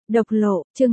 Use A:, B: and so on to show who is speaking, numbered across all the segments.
A: Độc lộ, chương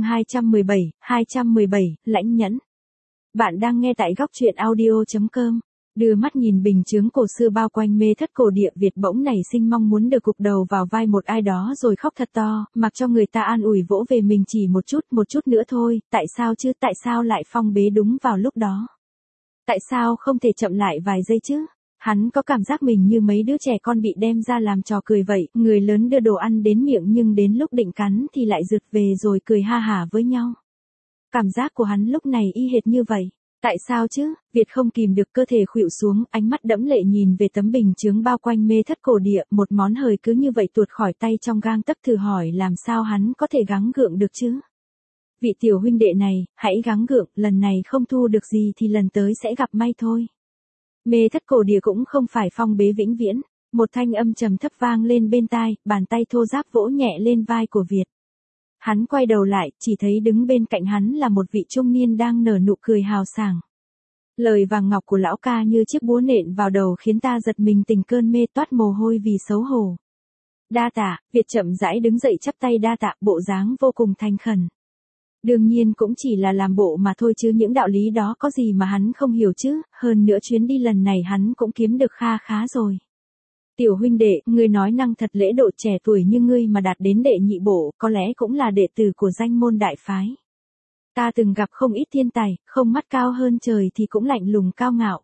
A: 217, lãnh nhẫn. Bạn đang nghe tại góc truyện audio.com. Đưa mắt nhìn bình chướng cổ xưa bao quanh mê thất cổ địa Việt bỗng nảy sinh mong muốn được gục đầu vào vai một ai đó rồi khóc thật to, mặc cho người ta an ủi vỗ về mình chỉ một chút nữa thôi, tại sao chứ, tại sao lại phong bế đúng vào lúc đó? Tại sao không thể chậm lại vài giây chứ? Hắn có cảm giác mình như mấy đứa trẻ con bị đem ra làm trò cười vậy, người lớn đưa đồ ăn đến miệng nhưng đến lúc định cắn thì lại rụt về rồi cười ha hả với nhau. Cảm giác của hắn lúc này y hệt như vậy. Tại sao chứ? Việt không kìm được cơ thể khuỵu xuống, ánh mắt đẫm lệ nhìn về tấm bình chướng bao quanh mê thất cổ địa, một món hời cứ như vậy tuột khỏi tay trong gang tấc, thử hỏi làm sao hắn có thể gắng gượng được chứ? Vị tiểu huynh đệ này, hãy gắng gượng, lần này không thu được gì thì lần tới sẽ gặp may thôi. Mê thất cổ địa cũng không phải phong bế vĩnh viễn, một thanh âm trầm thấp vang lên bên tai, bàn tay thô ráp vỗ nhẹ lên vai của Việt. Hắn quay đầu lại, chỉ thấy đứng bên cạnh hắn là một vị trung niên đang nở nụ cười hào sảng. Lời vàng ngọc của lão ca như chiếc búa nện vào đầu khiến ta giật mình tỉnh cơn mê, toát mồ hôi vì xấu hổ. Đa tạ, Việt chậm rãi đứng dậy chắp tay đa tạ, bộ dáng vô cùng thành khẩn. Đương nhiên cũng chỉ là làm bộ mà thôi chứ những đạo lý đó có gì mà hắn không hiểu chứ, hơn nữa chuyến đi lần này hắn cũng kiếm được kha khá rồi. Tiểu huynh đệ, ngươi nói năng thật lễ độ, trẻ tuổi như ngươi mà đạt đến đệ nhị bộ, có lẽ cũng là đệ tử của danh môn đại phái. Ta từng gặp không ít thiên tài, không mắt cao hơn trời thì cũng lạnh lùng cao ngạo.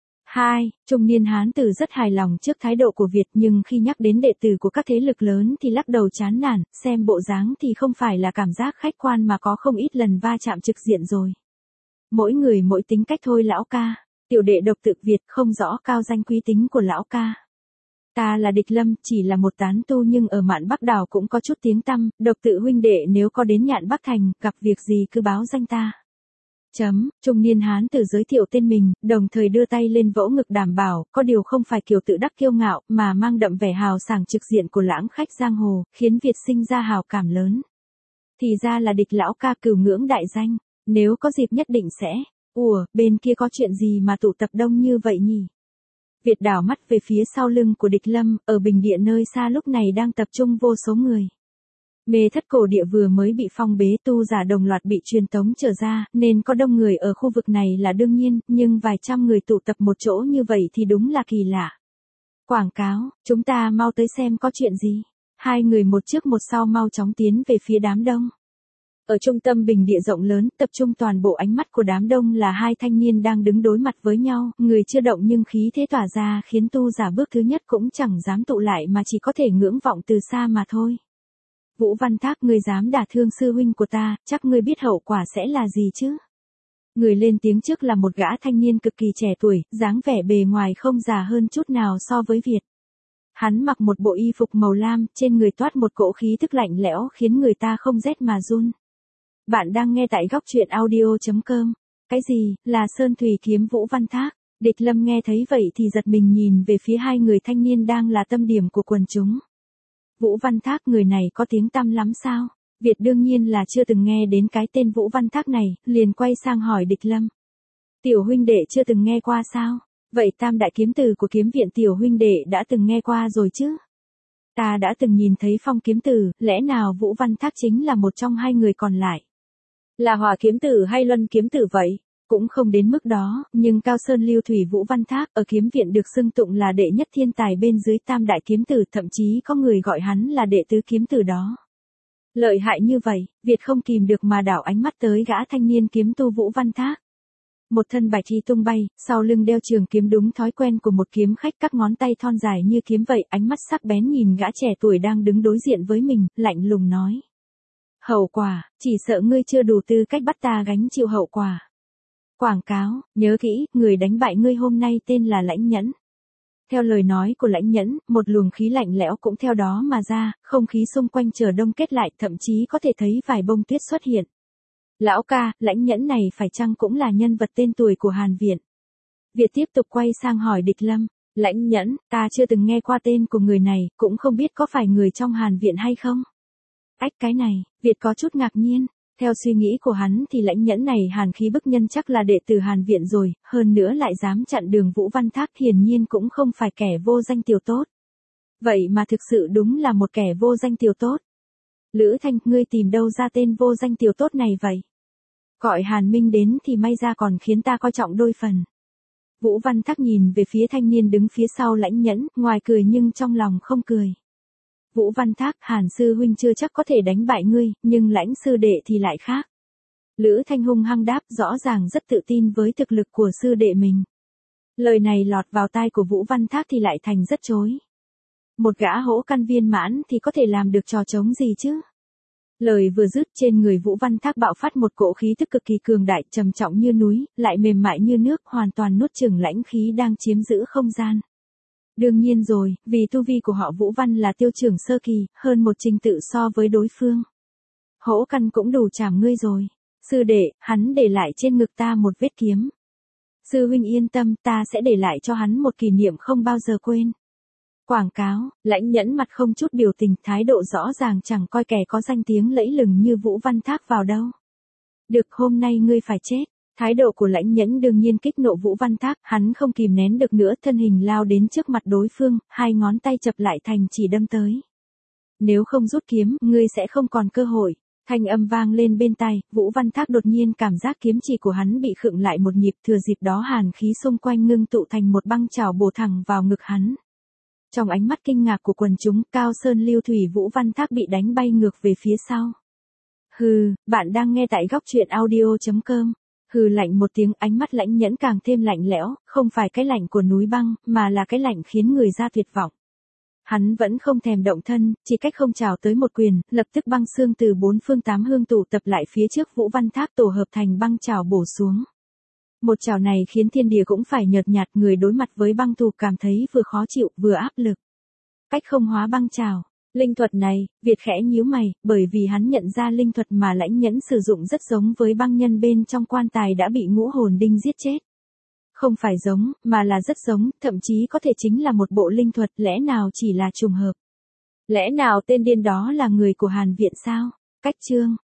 A: Trung niên hán tử rất hài lòng trước thái độ của Việt, nhưng khi nhắc đến đệ tử của các thế lực lớn thì lắc đầu chán nản, xem bộ dáng thì không phải là cảm giác khách quan mà có không ít lần va chạm trực diện rồi. Mỗi người mỗi tính cách thôi lão ca, tiểu đệ độc tự Việt không rõ cao danh quý tính của lão ca. Ta là Địch Lâm, chỉ là một tán tu nhưng ở Mạn Bắc Đảo cũng có chút tiếng tăm, độc tự huynh đệ nếu có đến Nhạn Bắc Thành, gặp việc gì cứ báo danh ta. Trung niên hán tử giới thiệu tên mình, đồng thời đưa tay lên vỗ ngực đảm bảo, có điều không phải kiểu tự đắc kiêu ngạo, mà mang đậm vẻ hào sảng trực diện của lãng khách giang hồ, khiến Việt sinh ra hào cảm lớn. Thì ra là Địch lão ca cửu ngưỡng đại danh, nếu có dịp nhất định sẽ. Bên kia có chuyện gì mà tụ tập đông như vậy nhỉ? Việt đảo mắt về phía sau lưng của Địch Lâm, ở bình địa nơi xa lúc này đang tập trung vô số người. Mê thất cổ địa vừa mới bị phong bế, tu giả đồng loạt bị truyền tống trở ra, nên có đông người ở khu vực này là đương nhiên, nhưng vài trăm người tụ tập một chỗ như vậy thì đúng là kỳ lạ. Quảng cáo, chúng ta mau tới xem có chuyện gì. Hai người một trước một sau mau chóng tiến về phía đám đông. Ở trung tâm bình địa rộng lớn, tập trung toàn bộ ánh mắt của đám đông là hai thanh niên đang đứng đối mặt với nhau, người chưa động nhưng khí thế tỏa ra khiến tu giả bước thứ nhất cũng chẳng dám tụ lại mà chỉ có thể ngưỡng vọng từ xa mà thôi. Vũ Văn Thác, ngươi dám đả thương sư huynh của ta, chắc ngươi biết hậu quả sẽ là gì chứ? Người lên tiếng trước là một gã thanh niên cực kỳ trẻ tuổi, dáng vẻ bề ngoài không già hơn chút nào so với Việt. Hắn mặc một bộ y phục màu lam, trên người toát một cỗ khí tức lạnh lẽo khiến người ta không rét mà run. Bạn đang nghe tại góc truyện audio.com. Cái gì, là Sơn Thủy kiếm Vũ Văn Thác? Địch Lâm nghe thấy vậy thì giật mình nhìn về phía hai người thanh niên đang là tâm điểm của quần chúng. Vũ Văn Thác, người này có tiếng tăm lắm sao? Việt đương nhiên là chưa từng nghe đến cái tên Vũ Văn Thác này, liền quay sang hỏi Địch Lâm. Tiểu huynh đệ chưa từng nghe qua sao? Vậy tam đại kiếm từ của kiếm viện tiểu huynh đệ đã từng nghe qua rồi chứ? Ta đã từng nhìn thấy phong kiếm tử, lẽ nào Vũ Văn Thác chính là một trong hai người còn lại? Là Hỏa kiếm tử hay Luân kiếm tử vậy? Cũng không đến mức đó, nhưng Cao Sơn Lưu Thủy Vũ Văn Thác ở kiếm viện được xưng tụng là đệ nhất thiên tài bên dưới tam đại kiếm tử, thậm chí có người gọi hắn là đệ tứ kiếm tử đó. Lợi hại như vậy, Việt không kìm được mà đảo ánh mắt tới gã thanh niên kiếm tu Vũ Văn Thác. Một thân bạch y tung bay, sau lưng đeo trường kiếm đúng thói quen của một kiếm khách, các ngón tay thon dài như kiếm vậy, ánh mắt sắc bén nhìn gã trẻ tuổi đang đứng đối diện với mình, lạnh lùng nói. Hậu quả, chỉ sợ ngươi chưa đủ tư cách bắt ta gánh chịu hậu quả. Quảng cáo, nhớ kỹ, người đánh bại ngươi hôm nay tên là Lãnh Nhẫn. Theo lời nói của Lãnh Nhẫn, một luồng khí lạnh lẽo cũng theo đó mà ra, không khí xung quanh chờ đông kết lại, thậm chí có thể thấy vài bông tuyết xuất hiện. Lão ca, Lãnh Nhẫn này phải chăng cũng là nhân vật tên tuổi của Hàn Viện? Việt tiếp tục quay sang hỏi Địch Lâm. Lãnh Nhẫn, ta chưa từng nghe qua tên của người này, cũng không biết có phải người trong Hàn Viện hay không? Cái này, Việt có chút ngạc nhiên. Theo suy nghĩ của hắn thì Lãnh Nhẫn này hàn khí bức nhân chắc là đệ tử Hàn Viện rồi, hơn nữa lại dám chặn đường Vũ Văn Thác, hiển nhiên cũng không phải kẻ vô danh tiểu tốt. Vậy mà thực sự đúng là một kẻ vô danh tiểu tốt. Lữ Thanh, ngươi tìm đâu ra tên vô danh tiểu tốt này vậy? Gọi Hàn Minh đến thì may ra còn khiến ta coi trọng đôi phần. Vũ Văn Thác nhìn về phía thanh niên đứng phía sau Lãnh Nhẫn, ngoài cười nhưng trong lòng không cười. Vũ Văn Thác, Hàn sư huynh chưa chắc có thể đánh bại ngươi, nhưng Lãnh sư đệ thì lại khác. Lữ Thanh hung hăng đáp, rõ ràng rất tự tin với thực lực của sư đệ mình. Lời này lọt vào tai của Vũ Văn Thác thì lại thành rất chối. Một gã hỗ căn viên mãn thì có thể làm được trò trống gì chứ? Lời vừa dứt, trên người Vũ Văn Thác bạo phát một cỗ khí tức cực kỳ cường đại, trầm trọng như núi, lại mềm mại như nước, hoàn toàn nuốt chửng lãnh khí đang chiếm giữ không gian. Đương nhiên rồi, vì tu vi của họ Vũ Văn là tiêu trưởng sơ kỳ, hơn một trình tự so với đối phương. Hỗ căn cũng đủ chảm ngươi rồi. Sư đệ, hắn để lại trên ngực ta một vết kiếm. Sư huynh yên tâm, ta sẽ để lại cho hắn một kỷ niệm không bao giờ quên. Quảng cáo, Lãnh Nhẫn mặt không chút biểu tình, thái độ rõ ràng chẳng coi kẻ có danh tiếng lẫy lừng như Vũ Văn Thác vào đâu. Được, hôm nay ngươi phải chết. Thái độ của Lãnh Nhẫn đương nhiên kích nộ Vũ Văn Thác, hắn không kìm nén được nữa, thân hình lao đến trước mặt đối phương, hai ngón tay chập lại thành chỉ đâm tới. Nếu không rút kiếm, ngươi sẽ không còn cơ hội. Thanh âm vang lên bên tai, Vũ Văn Thác đột nhiên cảm giác kiếm chỉ của hắn bị khựng lại một nhịp, thừa dịp đó hàn khí xung quanh ngưng tụ thành một băng chảo bổ thẳng vào ngực hắn. Trong ánh mắt kinh ngạc của quần chúng, Cao Sơn Lưu Thủy Vũ Văn Thác bị đánh bay ngược về phía sau. Hừ, bạn đang nghe tại góc truyện audio.com. Hừ lạnh một tiếng, ánh mắt Lãnh Nhẫn càng thêm lạnh lẽo, không phải cái lạnh của núi băng, mà là cái lạnh khiến người ra tuyệt vọng. Hắn vẫn không thèm động thân, chỉ cách không chào tới một quyền, lập tức băng xương từ bốn phương tám hướng tụ tập lại phía trước Vũ Văn Thác tổ hợp thành băng chảo bổ xuống. Một chảo này khiến thiên địa cũng phải nhợt nhạt, người đối mặt với băng tù cảm thấy vừa khó chịu, vừa áp lực. Cách không hóa băng chảo. Linh thuật này, Việt khẽ nhíu mày, bởi vì hắn nhận ra linh thuật mà Lãnh Nhẫn sử dụng rất giống với băng nhân bên trong quan tài đã bị ngũ hồn đinh giết chết. Không phải giống, mà là rất giống, thậm chí có thể chính là một bộ linh thuật, lẽ nào chỉ là trùng hợp? Lẽ nào tên điên đó là người của Hàn Viện sao? Cách chương.